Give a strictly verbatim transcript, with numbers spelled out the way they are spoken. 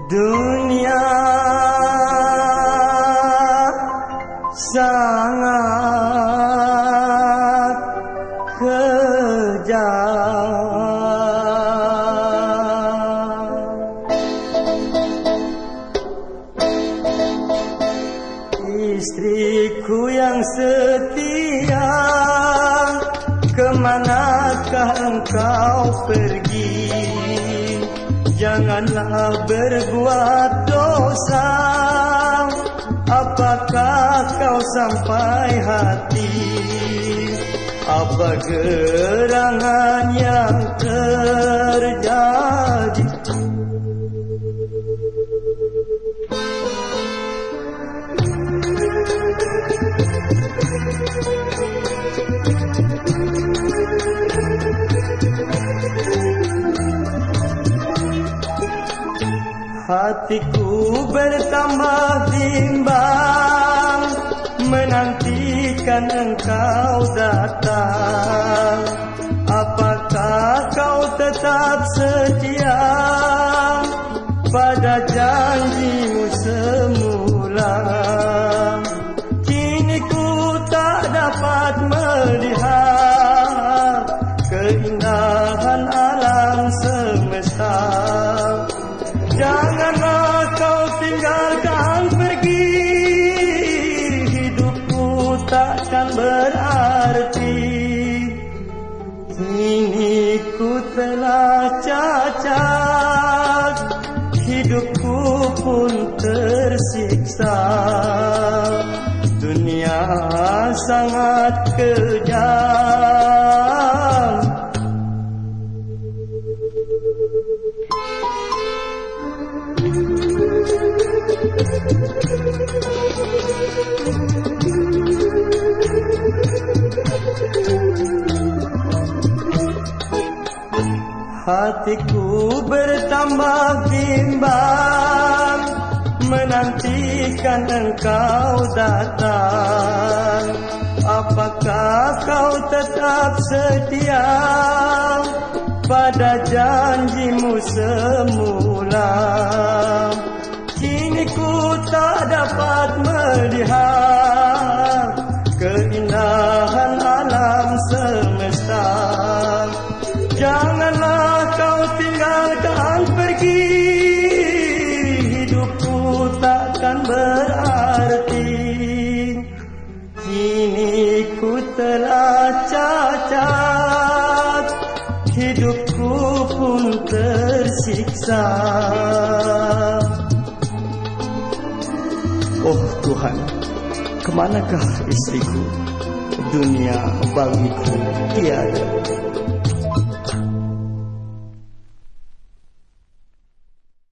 Dunia sangat kejam. Istriku yang setia, kemanakah engkau pergi? Janganlah berbuat dosa. Apakah kau sampai hati? Apa gerangan yang terjadi? Hatiku bertambah bimbang, menantikan engkau datang. Apakah kau tetap setia pada janjimu semula? Kini ku tak dapat melihat keindahan alam semesta. Janganlah kau tinggalkan pergi, hidupku takkan berarti. Kini ku telah cacat, hidupku pun tersiksa. Dunia sangat kejam. Hatiku bertambah bimbang, menantikan engkau datang. Apakah kau tetap setia pada janjimu semula? Kini ku tak dapat melihat keindahan alam semesta. Janganlah kau tinggalkan pergi, hidupku takkan berarti. Kini ku telah cacat, hidupku pun tersiksa. Oh Tuhan, kemanakah istriku? Dunia bagiku tiada.